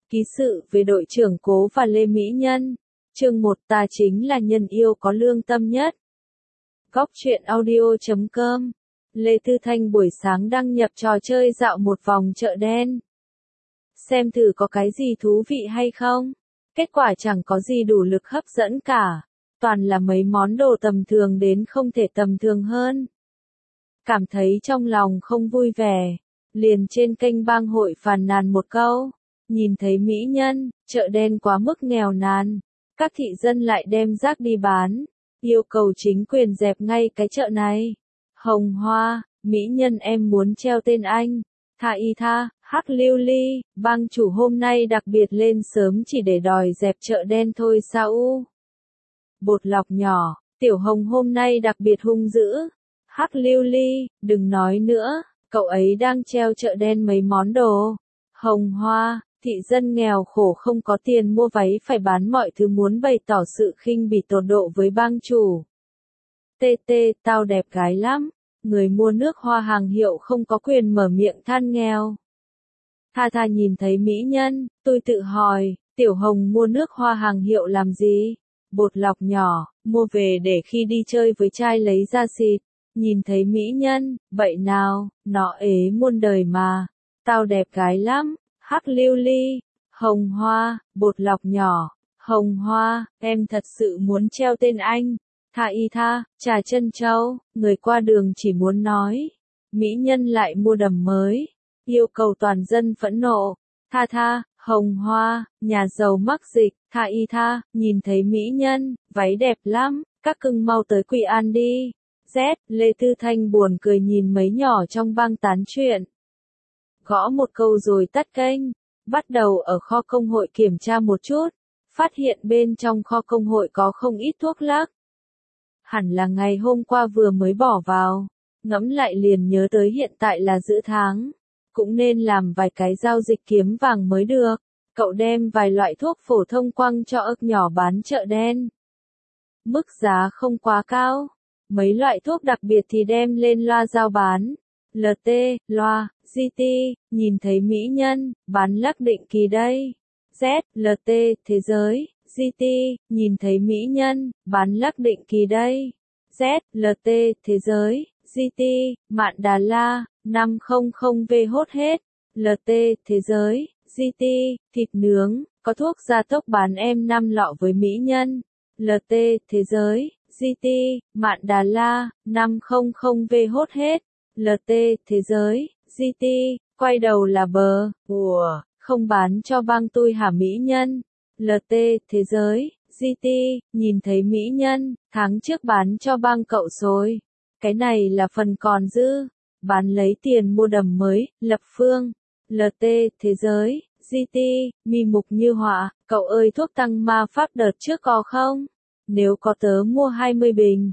Ký sự về đội trưởng Cố và Lê Mỹ Nhân. Chương 1 ta chính là nhân yêu có lương tâm nhất. Góc truyện audio.com. Lê Tư Thanh buổi sáng đăng nhập trò chơi dạo một vòng chợ đen. Xem thử có cái gì thú vị hay không. Kết quả chẳng có gì đủ lực hấp dẫn cả. Toàn là mấy món đồ tầm thường đến không thể tầm thường hơn. Cảm thấy trong lòng không vui vẻ. Liền trên kênh bang hội phàn nàn một câu. Nhìn thấy mỹ nhân, chợ đen quá mức nghèo nàn. Các thị dân lại đem rác đi bán. Yêu cầu chính quyền dẹp ngay cái chợ này. Hồng Hoa, mỹ nhân em muốn treo tên anh. Tha y tha, hắc lưu ly, bang chủ hôm nay đặc biệt lên sớm chỉ để đòi dẹp chợ đen thôi sao u. Bột lọc nhỏ, tiểu hồng hôm nay đặc biệt hung dữ. Hắc lưu ly, đừng nói nữa, cậu ấy đang treo chợ đen mấy món đồ. Hồng Hoa, thị dân nghèo khổ không có tiền mua váy phải bán mọi thứ muốn bày tỏ sự khinh bỉ tột độ với bang chủ. TT, tao đẹp gái lắm. Người mua nước hoa hàng hiệu không có quyền mở miệng than nghèo. Tha nhìn thấy mỹ nhân, tôi tự hỏi, tiểu hồng mua nước hoa hàng hiệu làm gì? Bột lọc nhỏ, mua về để khi đi chơi với trai lấy ra xịt. Nhìn thấy mỹ nhân, vậy nào, nó ế muôn đời mà. Tao đẹp gái lắm, hắc lưu ly, Hồng Hoa, bột lọc nhỏ, Hồng Hoa, em thật sự muốn treo tên anh. Tha y tha, trà chân châu, người qua đường chỉ muốn nói. Mỹ nhân lại mua đầm mới. Yêu cầu toàn dân phẫn nộ. Tha, Hồng Hoa, nhà giàu mắc dịch. Tha y tha, nhìn thấy mỹ nhân, váy đẹp lắm, các cưng mau tới Quy An đi. Z, Lê Tư Thanh buồn cười nhìn mấy nhỏ trong bang tán chuyện. Gõ một câu rồi tắt kênh. Bắt đầu ở kho công hội kiểm tra một chút. Phát hiện bên trong kho công hội có không ít thuốc lắc. Hẳn là ngày hôm qua vừa mới bỏ vào. Ngẫm lại liền nhớ tới hiện tại là giữa tháng. Cũng nên làm vài cái giao dịch kiếm vàng mới được. Cậu đem vài loại thuốc phổ thông quăng cho ức nhỏ bán chợ đen. Mức giá không quá cao. Mấy loại thuốc đặc biệt thì đem lên loa giao bán. LT, loa, GT, nhìn thấy mỹ nhân, bán lắc định kỳ đây. Z, LT, thế giới, GT, nhìn thấy mỹ nhân, bán lắc định kỳ đây. Z, LT, thế giới, GT, Mạn Đà La, 500V hốt hết. LT, thế giới, GT, thịt nướng, có thuốc gia tốc bán em 5 lọ với mỹ nhân. LT, thế giới, GT, Mạn Đà La, 500V hốt hết. LT, thế giới, GT, quay đầu là bờ, không bán cho bang tôi hả mỹ nhân. LT, thế giới, GT, nhìn thấy mỹ nhân, tháng trước bán cho bang cậu rồi. Cái này là phần còn dư, bán lấy tiền mua đầm mới, lập phương. LT, thế giới, GT, mi mục như họa, cậu ơi thuốc tăng ma pháp đợt trước có không? Nếu có tớ mua 20 bình.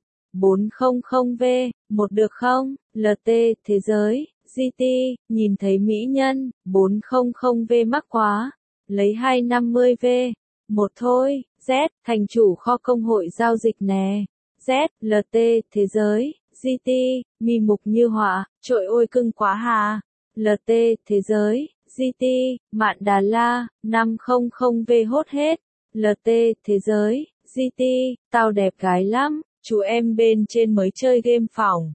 400V, một được không? LT, thế giới, GT, nhìn thấy mỹ nhân, 400V mắc quá. Lấy 250V, một thôi. Z, thành chủ kho công hội giao dịch nè. Z, LT, thế giới, GT, mi mục như họa, trội ôi cưng quá hà. LT, thế giới, GT, Mạn Đà La, 500V hốt hết. LT, thế giới, GT, tao đẹp gái lắm. Chú em bên trên mới chơi game phòng.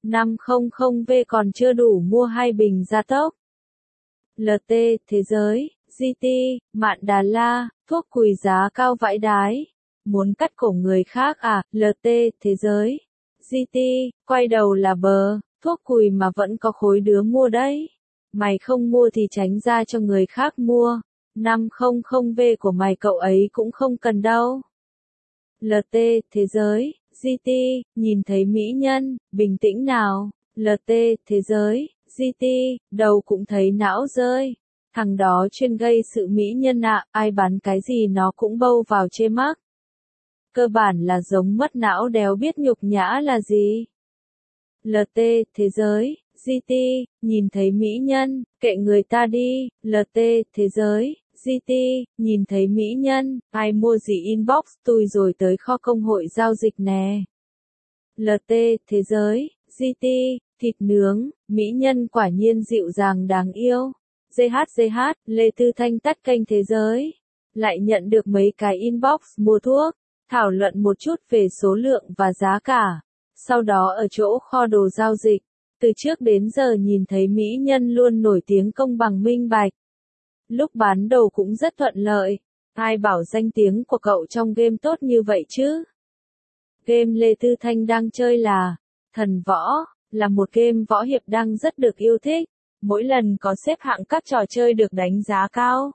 500V còn chưa đủ mua 2 bình gia tốc. LT, thế giới, GT, Mạn Đà La, thuốc cùi giá cao vãi đái. Muốn cắt cổ người khác à? LT, thế giới, GT, quay đầu là bờ, thuốc cùi mà vẫn có khối đứa mua đấy. Mày không mua thì tránh ra cho người khác mua. 500V của mày cậu ấy cũng không cần đâu. LT, thế giới, GT, nhìn thấy mỹ nhân, bình tĩnh nào. LT, thế giới, GT, đầu cũng thấy não rơi. Thằng đó chuyên gây sự mỹ nhân ạ, ai bán cái gì nó cũng bâu vào chê mắc. Cơ bản là giống mất não đéo biết nhục nhã là gì. LT, thế giới, GT, nhìn thấy mỹ nhân, kệ người ta đi. LT, thế giới, GT, nhìn thấy mỹ nhân, ai mua gì inbox tôi rồi tới kho công hội giao dịch nè. LT, thế giới, GT, thịt nướng, mỹ nhân quả nhiên dịu dàng đáng yêu. GHGH, Lê Tư Thanh tắt kênh Thế Giới. Lại nhận được mấy cái inbox mua thuốc, thảo luận một chút về số lượng và giá cả. Sau đó ở chỗ kho đồ giao dịch, từ trước đến giờ nhìn thấy mỹ nhân luôn nổi tiếng công bằng minh bạch. Lúc bán đồ cũng rất thuận lợi. Ai bảo danh tiếng của cậu trong game tốt như vậy chứ? Game Lê Tư Thanh đang chơi là Thần Võ, là một game võ hiệp đang rất được yêu thích. Mỗi lần có xếp hạng các trò chơi được đánh giá cao.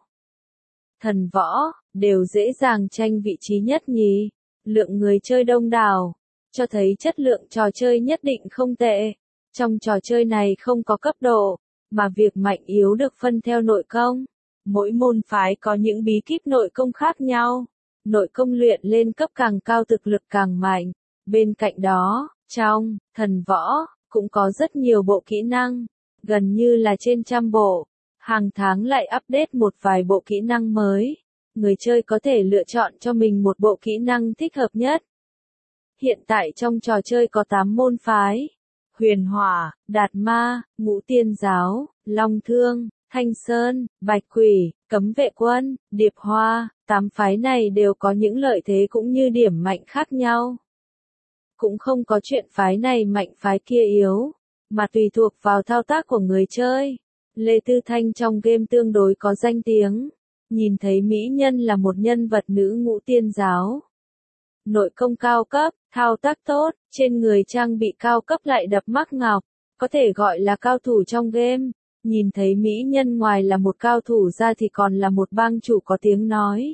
Thần Võ, đều dễ dàng tranh vị trí nhất nhỉ? Lượng người chơi đông đảo, cho thấy chất lượng trò chơi nhất định không tệ. Trong trò chơi này không có cấp độ, mà việc mạnh yếu được phân theo nội công. Mỗi môn phái có những bí kíp nội công khác nhau. Nội công luyện lên cấp càng cao thực lực càng mạnh. Bên cạnh đó, trong Thần Võ, cũng có rất nhiều bộ kỹ năng, gần như là trên trăm bộ. Hàng tháng lại update một vài bộ kỹ năng mới. Người chơi có thể lựa chọn cho mình một bộ kỹ năng thích hợp nhất. Hiện tại trong trò chơi có 8 môn phái. Huyền Hỏa, Đạt Ma, Ngũ Tiên Giáo, Long Thương, Thanh Sơn, Bạch Quỷ, Cấm Vệ Quân, Điệp Hoa. 8 phái này đều có những lợi thế cũng như điểm mạnh khác nhau. Cũng không có chuyện phái này mạnh phái kia yếu, mà tùy thuộc vào thao tác của người chơi. Lê Tư Thanh trong game tương đối có danh tiếng. Nhìn thấy mỹ nhân là một nhân vật nữ Ngũ Tiên Giáo. Nội công cao cấp, thao tác tốt, trên người trang bị cao cấp lại đập mắc ngọc, có thể gọi là cao thủ trong game. Nhìn thấy mỹ nhân ngoài là một cao thủ ra thì còn là một bang chủ có tiếng nói.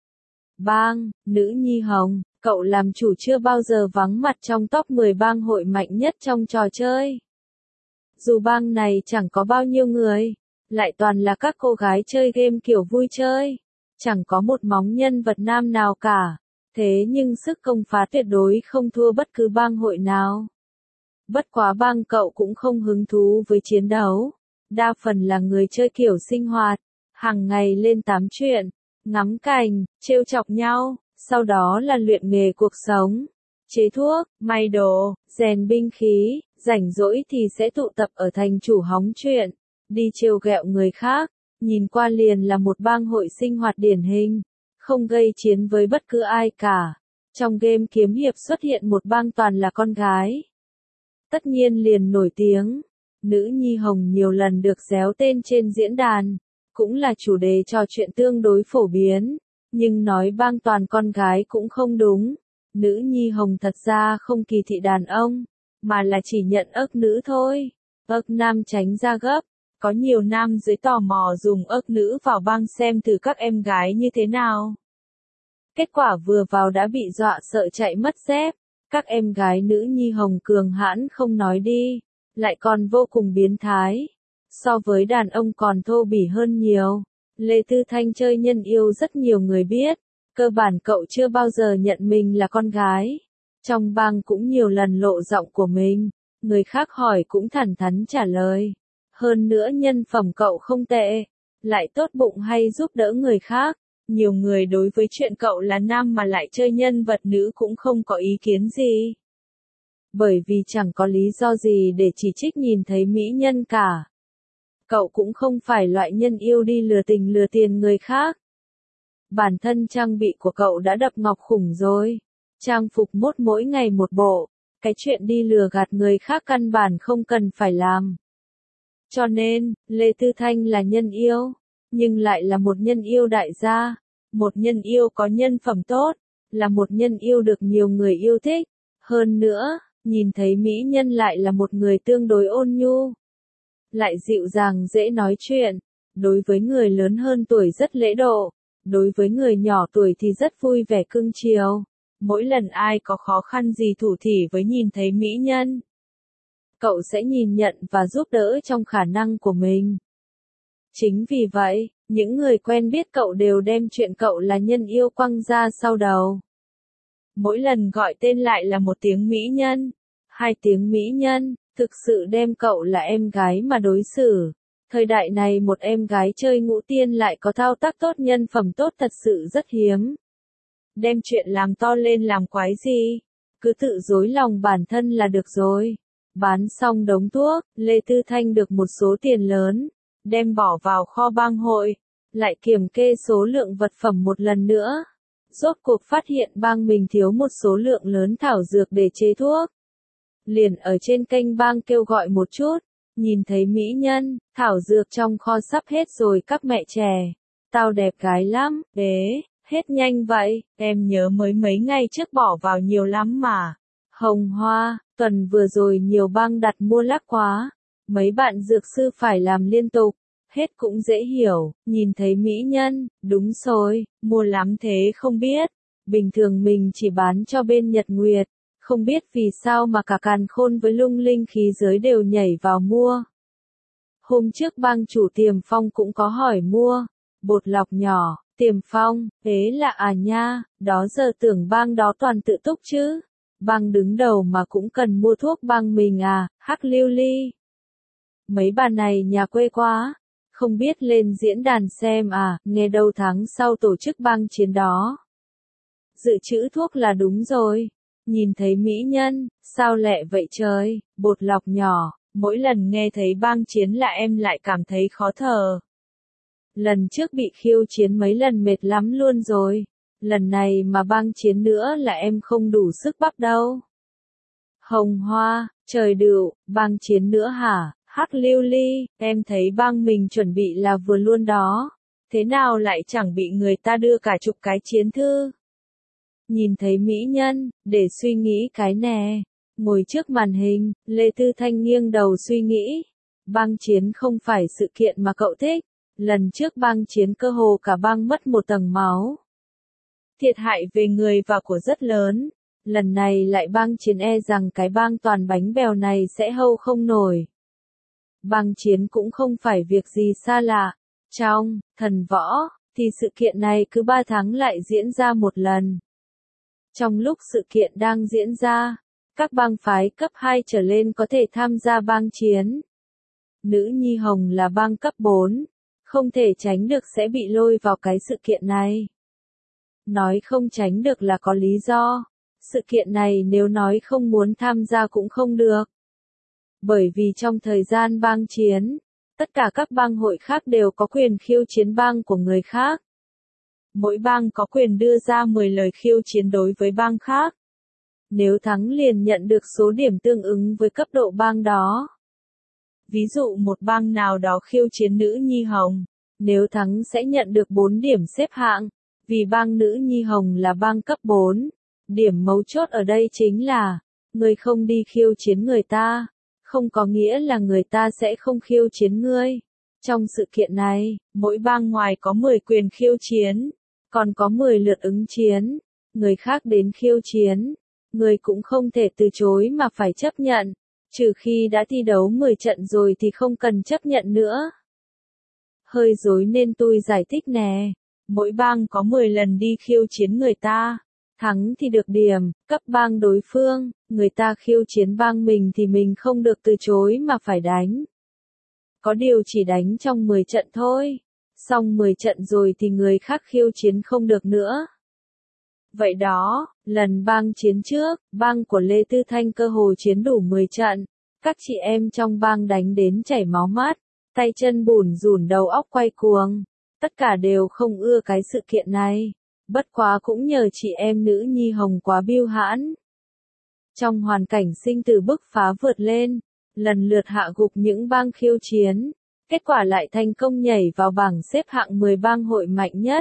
Bang, Nữ Nhi Hồng, cậu làm chủ chưa bao giờ vắng mặt trong top 10 bang hội mạnh nhất trong trò chơi. Dù bang này chẳng có bao nhiêu người, lại toàn là các cô gái chơi game kiểu vui chơi, chẳng có một móng nhân vật nam nào cả, thế nhưng sức công phá tuyệt đối không thua bất cứ bang hội nào. Bất quá bang cậu cũng không hứng thú với chiến đấu, đa phần là người chơi kiểu sinh hoạt, hàng ngày lên tám chuyện, ngắm cảnh, trêu chọc nhau, sau đó là luyện nghề cuộc sống, chế thuốc, may đồ, rèn binh khí, rảnh rỗi thì sẽ tụ tập ở thành chủ hóng chuyện, đi trêu ghẹo người khác, nhìn qua liền là một bang hội sinh hoạt điển hình, không gây chiến với bất cứ ai cả. Trong game kiếm hiệp xuất hiện một bang toàn là con gái. Tất nhiên liền nổi tiếng. Nữ Nhi Hồng nhiều lần được réo tên trên diễn đàn, cũng là chủ đề trò chuyện tương đối phổ biến, nhưng nói bang toàn con gái cũng không đúng. Nữ Nhi Hồng thật ra không kỳ thị đàn ông, mà là chỉ nhận ức nữ thôi. Ức nam tránh ra gấp, có nhiều nam dưới tò mò dùng ức nữ vào bang xem thử các em gái như thế nào. Kết quả vừa vào đã bị dọa sợ chạy mất dép. Các em gái Nữ Nhi Hồng cường hãn không nói đi, lại còn vô cùng biến thái. So với đàn ông còn thô bỉ hơn nhiều. Lê Tư Thanh chơi nhân yêu rất nhiều người biết. Cơ bản cậu chưa bao giờ nhận mình là con gái. Trong bang cũng nhiều lần lộ giọng của mình. Người khác hỏi cũng thẳng thắn trả lời. Hơn nữa nhân phẩm cậu không tệ. Lại tốt bụng hay giúp đỡ người khác. Nhiều người đối với chuyện cậu là nam mà lại chơi nhân vật nữ cũng không có ý kiến gì. Bởi vì chẳng có lý do gì để chỉ trích nhìn thấy mỹ nhân cả. Cậu cũng không phải loại nhân yêu đi lừa tình lừa tiền người khác. Bản thân trang bị của cậu đã đập ngọc khủng rồi. Trang phục mốt mỗi ngày một bộ. Cái chuyện đi lừa gạt người khác căn bản không cần phải làm. Cho nên, Lê Tư Thanh là nhân yêu. Nhưng lại là một nhân yêu đại gia. Một nhân yêu có nhân phẩm tốt. Là một nhân yêu được nhiều người yêu thích. Hơn nữa, nhìn thấy mỹ nhân lại là một người tương đối ôn nhu. Lại dịu dàng dễ nói chuyện. Đối với người lớn hơn tuổi rất lễ độ. Đối với người nhỏ tuổi thì rất vui vẻ cưng chiều. Mỗi lần ai có khó khăn gì thủ thỉ với nhìn thấy mỹ nhân, cậu sẽ nhìn nhận và giúp đỡ trong khả năng của mình. Chính vì vậy, những người quen biết cậu đều đem chuyện cậu là nhân yêu quăng ra sau đầu. Mỗi lần gọi tên lại là một tiếng mỹ nhân, 2 tiếng mỹ nhân, thực sự đem cậu là em gái mà đối xử. Thời đại này một em gái chơi ngũ tiên lại có thao tác tốt nhân phẩm tốt thật sự rất hiếm. Đem chuyện làm to lên làm quái gì, cứ tự dối lòng bản thân là được rồi. Bán xong đống thuốc, Lê Tư Thanh được một số tiền lớn. đem bỏ vào kho bang hội, lại kiểm kê số lượng vật phẩm một lần nữa. Rốt cuộc phát hiện bang mình thiếu một số lượng lớn thảo dược để chế thuốc. Liền ở trên kênh bang kêu gọi một chút, nhìn thấy mỹ nhân, thảo dược trong kho sắp hết rồi các mẹ trẻ. Tao đẹp gái lắm, hết nhanh vậy, em nhớ mới mấy ngày trước bỏ vào nhiều lắm mà. Hồng Hoa, tuần vừa rồi nhiều bang đặt mua lắc quá, mấy bạn dược sư phải làm liên tục, hết cũng dễ hiểu, nhìn thấy mỹ nhân, đúng rồi, mua lắm thế không biết, bình thường mình chỉ bán cho bên Nhật Nguyệt, không biết vì sao mà cả Càn Khôn với Lung Linh khí giới đều nhảy vào mua. Hôm trước bang chủ Tiềm Phong cũng có hỏi mua, bột lọc nhỏ, Tiềm Phong, là à nha, đó giờ tưởng bang đó toàn tự túc chứ. Bang đứng đầu mà cũng cần mua thuốc bang mình à, Hắc Lưu Ly. Mấy bà này nhà quê quá, không biết lên diễn đàn xem à, nghe đâu tháng sau tổ chức bang chiến đó. Dự trữ thuốc là đúng rồi, nhìn thấy mỹ nhân, sao lẹ vậy trời, bột lọc nhỏ, mỗi lần nghe thấy bang chiến là em lại cảm thấy khó thở. Lần trước bị khiêu chiến mấy lần mệt lắm luôn rồi. Lần này mà bang chiến nữa là em không đủ sức bắp đâu. Hồng Hoa, trời đựu, bang chiến nữa hả? Hắc Lưu Ly, em thấy bang mình chuẩn bị là vừa luôn đó. Thế nào lại chẳng bị người ta đưa cả chục cái chiến thư? Nhìn thấy mỹ nhân, để suy nghĩ cái nè. Ngồi trước màn hình, Lê Tư Thanh nghiêng đầu suy nghĩ. Bang chiến không phải sự kiện mà cậu thích. Lần trước bang chiến cơ hồ cả bang mất một tầng máu. Thiệt hại về người và của rất lớn. Lần này lại bang chiến rằng cái bang toàn bánh bèo này sẽ hâu không nổi. Bang chiến cũng không phải việc gì xa lạ. Trong thần võ, thì sự kiện này cứ 3 tháng lại diễn ra một lần. Trong lúc sự kiện đang diễn ra, các bang phái cấp 2 trở lên có thể tham gia bang chiến. Nữ Nhi Hồng là bang cấp 4, không thể tránh được sẽ bị lôi vào cái sự kiện này. Nói không tránh được là có lý do. Sự kiện này nếu nói không muốn tham gia cũng không được. Bởi vì trong thời gian bang chiến, tất cả các bang hội khác đều có quyền khiêu chiến bang của người khác. Mỗi bang có quyền đưa ra 10 lời khiêu chiến đối với bang khác. Nếu thắng liền nhận được số điểm tương ứng với cấp độ bang đó. Ví dụ một bang nào đó khiêu chiến Nữ Nhi Hồng, nếu thắng sẽ nhận được 4 điểm xếp hạng. Vì bang Nữ Nhi Hồng là bang cấp 4, điểm mấu chốt ở đây chính là, người không đi khiêu chiến người ta, không có nghĩa là người ta sẽ không khiêu chiến ngươi. Trong sự kiện này, mỗi bang ngoài có 10 quyền khiêu chiến, còn có 10 lượt ứng chiến, người khác đến khiêu chiến, người cũng không thể từ chối mà phải chấp nhận, trừ khi đã thi đấu 10 trận rồi thì không cần chấp nhận nữa. Hơi rối nên tôi giải thích nè. Mỗi bang có 10 lần đi khiêu chiến người ta, thắng thì được điểm, cấp bang đối phương, người ta khiêu chiến bang mình thì mình không được từ chối mà phải đánh. Có điều chỉ đánh trong 10 trận thôi, xong 10 trận rồi thì người khác khiêu chiến không được nữa. Vậy đó, lần bang chiến trước, bang của Lê Tư Thanh cơ hồ chiến đủ 10 trận, các chị em trong bang đánh đến chảy máu mắt, tay chân bủn rủn đầu óc quay cuồng. Tất cả đều không ưa cái sự kiện này. Bất quá cũng nhờ chị em Nữ Nhi Hồng quá biêu hãn. Trong hoàn cảnh sinh tử bức phá vượt lên, lần lượt hạ gục những bang khiêu chiến, kết quả lại thành công nhảy vào bảng xếp hạng 10 bang hội mạnh nhất.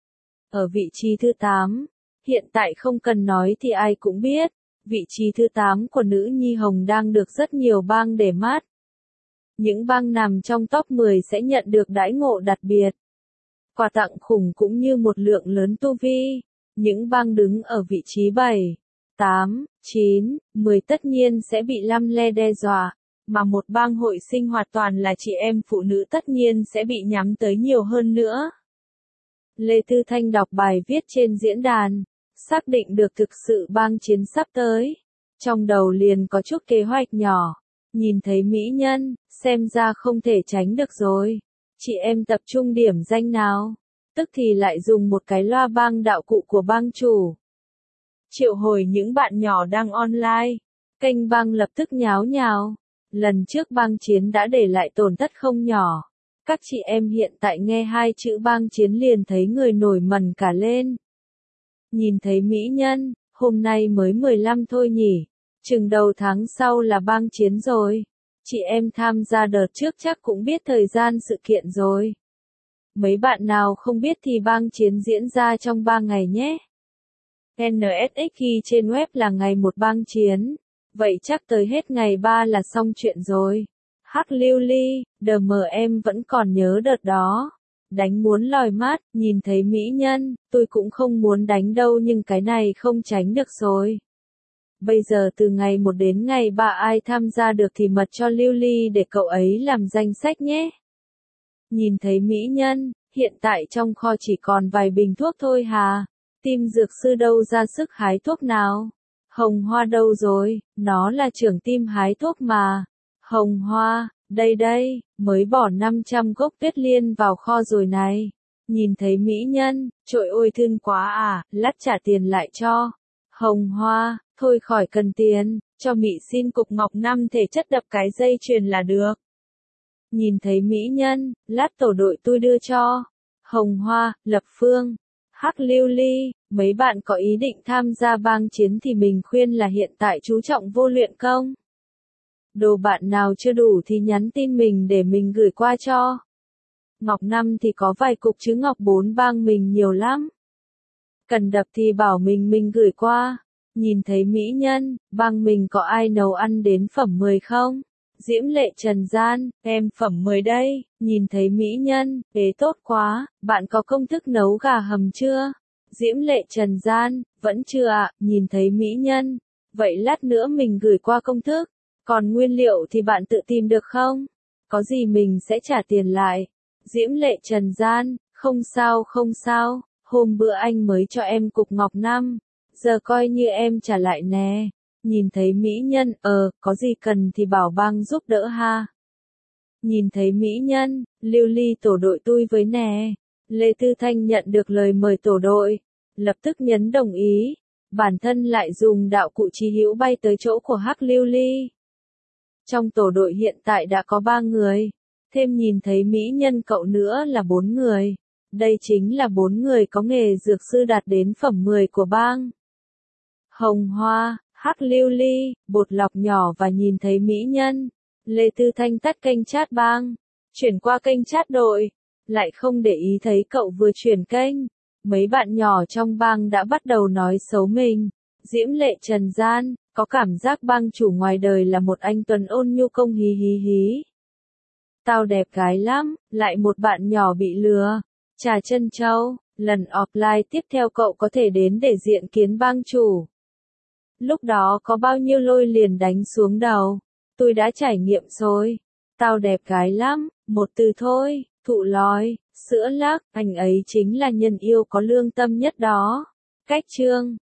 Ở vị trí thứ 8, hiện tại không cần nói thì ai cũng biết, vị trí thứ 8 của Nữ Nhi Hồng đang được rất nhiều bang để mắt. Những bang nằm trong top 10 sẽ nhận được đãi ngộ đặc biệt. Quà tặng khủng cũng như một lượng lớn tu vi. Những bang đứng ở vị trí 7, 8, 9, 10 tất nhiên sẽ bị lăm le đe dọa, mà một bang hội sinh hoạt toàn là chị em phụ nữ tất nhiên sẽ bị nhắm tới nhiều hơn nữa. Lê Tư Thanh đọc bài viết trên diễn đàn, xác định được thực sự bang chiến sắp tới. Trong đầu liền có chút kế hoạch nhỏ, nhìn thấy mỹ nhân, xem ra không thể tránh được rồi. Chị em tập trung điểm danh nào, tức thì lại dùng một cái loa bang đạo cụ của bang chủ. Triệu hồi những bạn nhỏ đang online, kênh bang lập tức nháo nhào. Lần trước bang chiến đã để lại tổn thất không nhỏ. Các chị em hiện tại nghe hai chữ bang chiến liền thấy người nổi mẩn cả lên. Nhìn thấy mỹ nhân, hôm nay mới 15 thôi nhỉ, chừng đầu tháng sau là bang chiến rồi. Chị em tham gia đợt trước chắc cũng biết thời gian sự kiện rồi. Mấy bạn nào không biết thì bang chiến diễn ra trong 3 ngày nhé. NSX ghi trên web là ngày 1 bang chiến, vậy chắc tới hết ngày 3 là xong chuyện rồi. Hắc lưu ly, em vẫn còn nhớ đợt đó. Đánh muốn lòi mát, nhìn thấy mỹ nhân, tôi cũng không muốn đánh đâu nhưng cái này không tránh được rồi. Bây giờ từ ngày 1 đến ngày 3 ai tham gia được thì mật cho lưu ly để cậu ấy làm danh sách nhé. Nhìn thấy mỹ nhân, hiện tại trong kho chỉ còn vài bình thuốc thôi hà. Team dược sư đâu ra sức hái thuốc nào? Hồng Hoa đâu rồi, nó là trưởng team hái thuốc mà. Hồng Hoa, đây, mới bỏ 500 gốc tuyết liên vào kho rồi này. Nhìn thấy mỹ nhân, trội ôi thương quá à, lát trả tiền lại cho. Hồng Hoa, thôi khỏi cần tiền, cho Mị xin cục ngọc 5 thể chất đập cái dây chuyền là được. Nhìn thấy mỹ nhân, lát tổ đội tôi đưa cho. Hồng Hoa, Lập Phương, Hắc lưu ly, mấy bạn có ý định tham gia bang chiến thì mình khuyên là hiện tại chú trọng vô luyện công. Đồ bạn nào chưa đủ thì nhắn tin mình để mình gửi qua cho. Ngọc 5 thì có vài cục chứ Ngọc 4 bang mình nhiều lắm. Cần đập thì bảo mình gửi qua. Nhìn thấy mỹ nhân, bang mình có ai nấu ăn đến phẩm 10 không? Diễm Lệ Trần Gian, em phẩm 10 đây, nhìn thấy mỹ nhân, tốt quá, bạn có công thức nấu gà hầm chưa? Diễm Lệ Trần Gian, vẫn chưa ạ, nhìn thấy mỹ nhân. Vậy lát nữa mình gửi qua công thức, còn nguyên liệu thì bạn tự tìm được không? Có gì mình sẽ trả tiền lại. Diễm Lệ Trần Gian, không sao, hôm bữa anh mới cho em cục ngọc 5, giờ coi như em trả lại nè. Nhìn thấy mỹ nhân, có gì cần thì bảo bang giúp đỡ ha. Nhìn thấy mỹ nhân, lưu ly tổ đội tôi với nè. Lê Tư Thanh nhận được lời mời tổ đội, lập tức nhấn đồng ý. Bản thân lại dùng đạo cụ chí hữu bay tới chỗ của Hắc lưu ly. Trong tổ đội hiện tại đã có 3 người, thêm nhìn thấy mỹ nhân cậu nữa là 4 người. Đây chính là 4 người có nghề dược sư đạt đến phẩm 10 của bang. Hồng Hoa, Hắc lưu ly, bột lọc nhỏ và nhìn thấy mỹ nhân. Lê Tư Thanh tắt kênh chat bang, chuyển qua kênh chat đội, lại không để ý thấy cậu vừa chuyển kênh. Mấy bạn nhỏ trong bang đã bắt đầu nói xấu mình. Diễm Lệ Trần Gian, có cảm giác bang chủ ngoài đời là một anh tuấn ôn nhu công hí hí hí. Tao đẹp gái lắm, lại một bạn nhỏ bị lừa. Trà Chân Châu, lần offline tiếp theo cậu có thể đến để diện kiến bang chủ. Lúc đó có bao nhiêu lôi liền đánh xuống đầu. Tôi đã trải nghiệm rồi. Tao đẹp gái lắm, một từ thôi, thụ lòi, sữa lác, anh ấy chính là nhân yêu có lương tâm nhất đó. Cách chương